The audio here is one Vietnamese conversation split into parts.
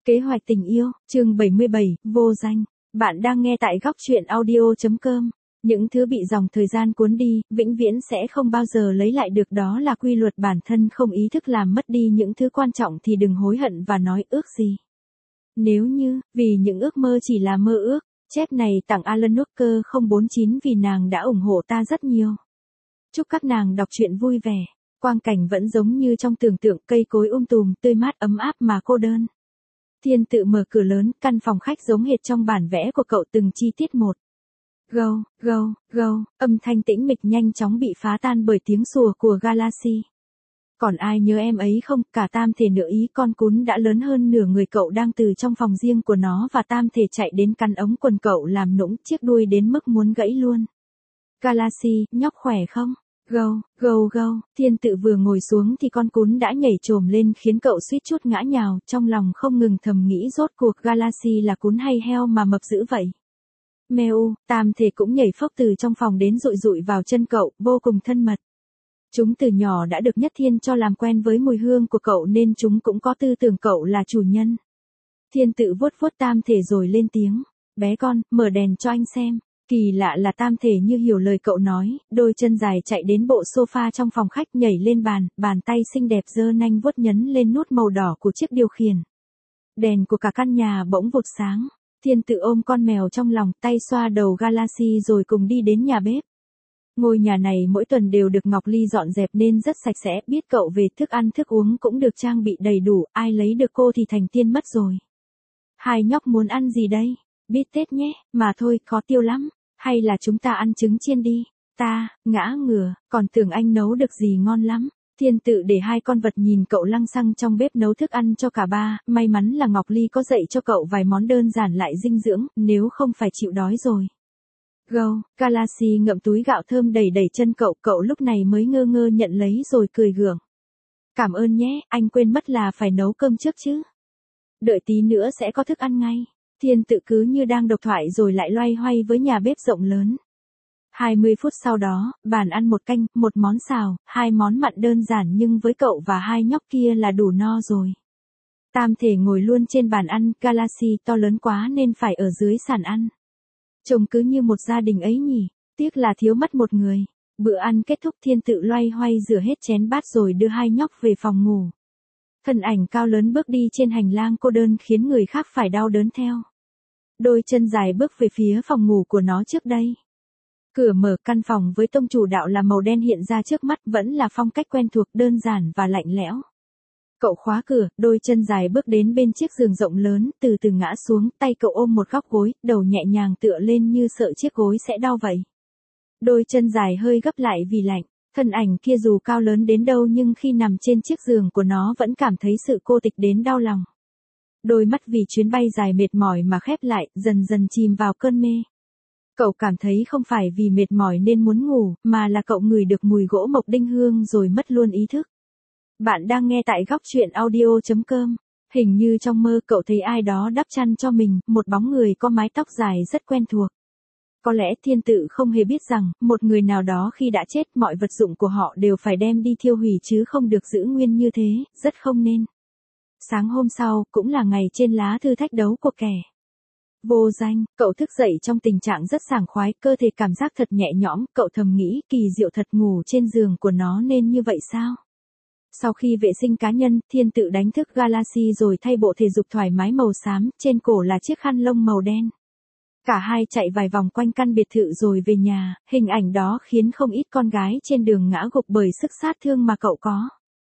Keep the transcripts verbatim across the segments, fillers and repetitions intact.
Kế hoạch tình yêu, chương bảy mươi bảy, vô danh. Bạn đang nghe tại góc truyện audio chấm com. Những thứ bị dòng thời gian cuốn đi, vĩnh viễn sẽ không bao giờ lấy lại được, đó là quy luật bản thân không ý thức làm mất đi những thứ quan trọng thì đừng hối hận và nói ước gì. Nếu như, vì những ước mơ chỉ là mơ ước, chép này tặng Alan Walker không bốn chín vì nàng đã ủng hộ ta rất nhiều. Chúc các nàng đọc truyện vui vẻ. Quang cảnh vẫn giống như trong tưởng tượng, cây cối um tùm, tươi mát ấm áp mà cô đơn. Thiên tự mở cửa lớn, căn phòng khách giống hệt trong bản vẽ của cậu từng chi tiết một. Gâu, gâu, gâu, âm thanh tĩnh mịch nhanh chóng bị phá tan bởi tiếng sủa của Galaxy. Còn ai nhớ em ấy không, cả tam thể nửa ý con cún đã lớn hơn nửa người cậu đang từ trong phòng riêng của nó và tam thể chạy đến cắn ống quần cậu làm nũng chiếc đuôi đến mức muốn gãy luôn. Galaxy, nhóc khỏe không? Gâu, gâu gâu, thiên tự vừa ngồi xuống thì con cún đã nhảy trồm lên khiến cậu suýt chút ngã nhào, trong lòng không ngừng thầm nghĩ rốt cuộc Galaxy là cún hay heo mà mập dữ vậy. Mèo, tam thể cũng nhảy phốc từ trong phòng đến rụi rụi vào chân cậu, vô cùng thân mật. Chúng từ nhỏ đã được Nhất Thiên cho làm quen với mùi hương của cậu nên chúng cũng có tư tưởng cậu là chủ nhân. Thiên tự vuốt vuốt tam thể rồi lên tiếng, bé con, mở đèn cho anh xem. Kỳ lạ là tam thể như hiểu lời cậu nói, đôi chân dài chạy đến bộ sofa trong phòng khách nhảy lên bàn, bàn tay xinh đẹp giơ nanh vuốt nhấn lên nút màu đỏ của chiếc điều khiển. Đèn của cả căn nhà bỗng vụt sáng, thiên tự ôm con mèo trong lòng, tay xoa đầu Galaxy rồi cùng đi đến nhà bếp. Ngôi nhà này mỗi tuần đều được Ngọc Ly dọn dẹp nên rất sạch sẽ, biết cậu về thức ăn thức uống cũng được trang bị đầy đủ, ai lấy được cô thì thành tiên mất rồi. Hai nhóc muốn ăn gì đây? Bít tết nhé, mà thôi, khó tiêu lắm. Hay là chúng ta ăn trứng chiên đi, ta, ngã ngửa, còn tưởng anh nấu được gì ngon lắm. Thiên tự để hai con vật nhìn cậu lăng xăng trong bếp nấu thức ăn cho cả ba, may mắn là Ngọc Ly có dạy cho cậu vài món đơn giản lại dinh dưỡng, nếu không phải chịu đói rồi. Gâu, Galaxy ngậm túi gạo thơm đầy đầy chân cậu, cậu lúc này mới ngơ ngơ nhận lấy rồi cười gượng. Cảm ơn nhé, anh quên mất là phải nấu cơm trước chứ. Đợi tí nữa sẽ có thức ăn ngay. Thiên tự cứ như đang độc thoại rồi lại loay hoay với nhà bếp rộng lớn. hai mươi phút sau đó, bàn ăn một canh, một món xào, hai món mặn đơn giản nhưng với cậu và hai nhóc kia là đủ no rồi. Tam thể ngồi luôn trên bàn ăn, Galaxy to lớn quá nên phải ở dưới sàn ăn. Trông cứ như một gia đình ấy nhỉ, tiếc là thiếu mất một người. Bữa ăn kết thúc, thiên tự loay hoay rửa hết chén bát rồi đưa hai nhóc về phòng ngủ. Thân ảnh cao lớn bước đi trên hành lang cô đơn khiến người khác phải đau đớn theo. Đôi chân dài bước về phía phòng ngủ của nó trước đây. Cửa mở, căn phòng với tông chủ đạo là màu đen hiện ra trước mắt, vẫn là phong cách quen thuộc, đơn giản và lạnh lẽo. Cậu khóa cửa, đôi chân dài bước đến bên chiếc giường rộng lớn, từ từ ngã xuống, tay cậu ôm một góc gối, đầu nhẹ nhàng tựa lên như sợ chiếc gối sẽ đau vậy. Đôi chân dài hơi gấp lại vì lạnh. Thân ảnh kia dù cao lớn đến đâu nhưng khi nằm trên chiếc giường của nó vẫn cảm thấy sự cô tịch đến đau lòng. Đôi mắt vì chuyến bay dài mệt mỏi mà khép lại, dần dần chìm vào cơn mê. Cậu cảm thấy không phải vì mệt mỏi nên muốn ngủ, mà là cậu ngửi được mùi gỗ mộc đinh hương rồi mất luôn ý thức. Bạn đang nghe tại góc truyện audio chấm com. Hình như trong mơ cậu thấy ai đó đắp chăn cho mình, một bóng người có mái tóc dài rất quen thuộc. Có lẽ thiên tự không hề biết rằng, một người nào đó khi đã chết mọi vật dụng của họ đều phải đem đi thiêu hủy chứ không được giữ nguyên như thế, rất không nên. Sáng hôm sau, cũng là ngày trên lá thư thách đấu của kẻ vô danh, cậu thức dậy trong tình trạng rất sảng khoái, cơ thể cảm giác thật nhẹ nhõm, cậu thầm nghĩ kỳ diệu thật, ngủ trên giường của nó nên như vậy sao? Sau khi vệ sinh cá nhân, thiên tự đánh thức Galaxy rồi thay bộ thể dục thoải mái màu xám, trên cổ là chiếc khăn lông màu đen. Cả hai chạy vài vòng quanh căn biệt thự rồi về nhà, hình ảnh đó khiến không ít con gái trên đường ngã gục bởi sức sát thương mà cậu có.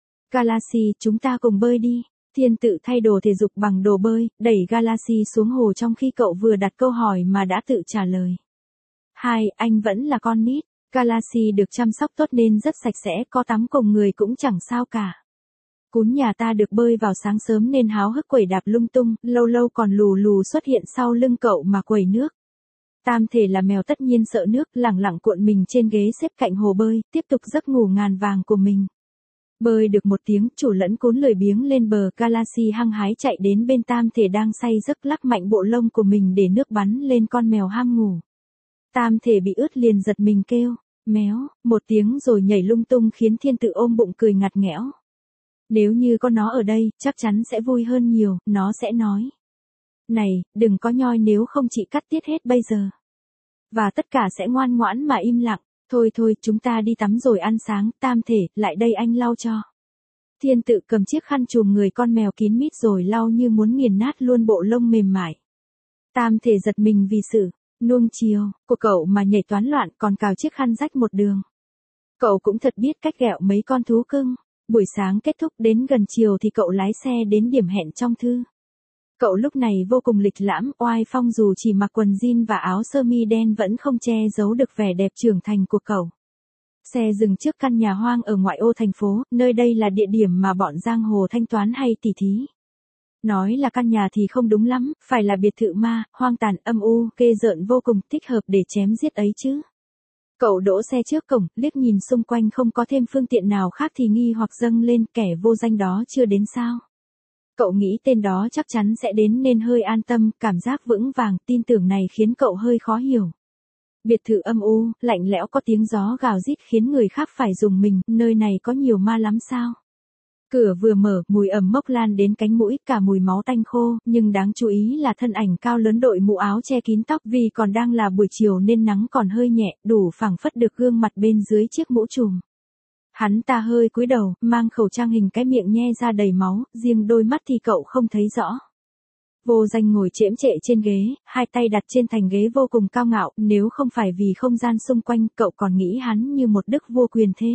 Galaxy, chúng ta cùng bơi đi. Thiên tự thay đồ thể dục bằng đồ bơi, đẩy Galaxy xuống hồ trong khi cậu vừa đặt câu hỏi mà đã tự trả lời. Hai, anh vẫn là con nít. Galaxy được chăm sóc tốt nên rất sạch sẽ, có tắm cùng người cũng chẳng sao cả. Cún nhà ta được bơi vào sáng sớm nên háo hức quẩy đạp lung tung, lâu lâu còn lù lù xuất hiện sau lưng cậu mà quẩy nước. Tam thể là mèo tất nhiên sợ nước, lẳng lặng cuộn mình trên ghế xếp cạnh hồ bơi, tiếp tục giấc ngủ ngàn vàng của mình. Bơi được một tiếng, chủ lẫn cún lười biếng lên bờ, Galaxy hăng hái chạy đến bên tam thể đang say giấc, lắc mạnh bộ lông của mình để nước bắn lên con mèo ham ngủ. Tam thể bị ướt liền giật mình kêu, méo, một tiếng rồi nhảy lung tung khiến thiên tự ôm bụng cười ngặt nghẽo. Nếu như có nó ở đây, chắc chắn sẽ vui hơn nhiều, nó sẽ nói. Này, đừng có nhoi nếu không chị cắt tiết hết bây giờ. Và tất cả sẽ ngoan ngoãn mà im lặng. Thôi thôi, chúng ta đi tắm rồi ăn sáng, Tam thể, lại đây anh lau cho. Thiên Tự cầm chiếc khăn chùm người con mèo kín mít rồi lau như muốn nghiền nát luôn bộ lông mềm mại. Tam thể giật mình vì sự nuông chiều của cậu mà nhảy toán loạn còn cào chiếc khăn rách một đường. Cậu cũng thật biết cách ghẹo mấy con thú cưng. Buổi sáng kết thúc đến gần chiều thì cậu lái xe đến điểm hẹn trong thư. Cậu lúc này vô cùng lịch lãm, oai phong dù chỉ mặc quần jean và áo sơ mi đen vẫn không che giấu được vẻ đẹp trưởng thành của cậu. Xe dừng trước căn nhà hoang ở ngoại ô thành phố, nơi đây là địa điểm mà bọn giang hồ thanh toán hay tỉ thí. Nói là căn nhà thì không đúng lắm, phải là biệt thự ma, hoang tàn âm u, ghê rợn vô cùng, thích hợp để chém giết ấy chứ. Cậu đỗ xe trước cổng, liếc nhìn xung quanh không có thêm phương tiện nào khác thì nghi hoặc dâng lên kẻ vô danh đó chưa đến sao. Cậu nghĩ tên đó chắc chắn sẽ đến nên hơi an tâm, cảm giác vững vàng, tin tưởng này khiến cậu hơi khó hiểu. Biệt thự âm u, lạnh lẽo có tiếng gió gào rít khiến người khác phải rùng mình, nơi này có nhiều ma lắm sao? Cửa vừa mở, mùi ẩm mốc lan đến cánh mũi, cả mùi máu tanh khô, nhưng đáng chú ý là thân ảnh cao lớn đội mũ áo che kín tóc vì còn đang là buổi chiều nên nắng còn hơi nhẹ, đủ phảng phất được gương mặt bên dưới chiếc mũ trùm. Hắn ta hơi cúi đầu, mang khẩu trang hình cái miệng nhe ra đầy máu, riêng đôi mắt thì cậu không thấy rõ. Vô Danh ngồi chễm chệ trên ghế, hai tay đặt trên thành ghế vô cùng cao ngạo, nếu không phải vì không gian xung quanh, cậu còn nghĩ hắn như một đức vua quyền thế.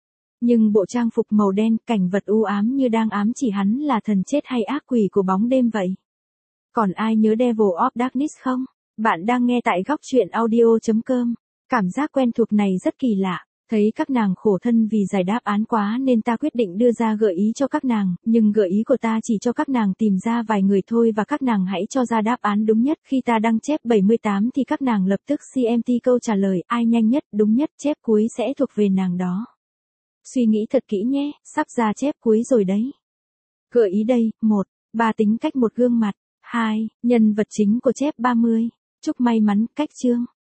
Nhưng bộ trang phục màu đen, cảnh vật u ám như đang ám chỉ hắn là thần chết hay ác quỷ của bóng đêm vậy. Còn ai nhớ Devil of Darkness không? Bạn đang nghe tại góc truyện audio chấm com. Cảm giác quen thuộc này rất kỳ lạ. Thấy các nàng khổ thân vì giải đáp án quá nên ta quyết định đưa ra gợi ý cho các nàng, nhưng gợi ý của ta chỉ cho các nàng tìm ra vài người thôi và các nàng hãy cho ra đáp án đúng nhất. Khi ta đăng chép bảy mươi tám thì các nàng lập tức xê em tê câu trả lời, ai nhanh nhất, đúng nhất, chép cuối sẽ thuộc về nàng đó. Suy nghĩ thật kỹ nhé, sắp ra chép cuối rồi đấy. Gợi ý đây, một. Ba tính cách một gương mặt. hai. Nhân vật chính của chép ba mươi. Chúc may mắn, cách chương.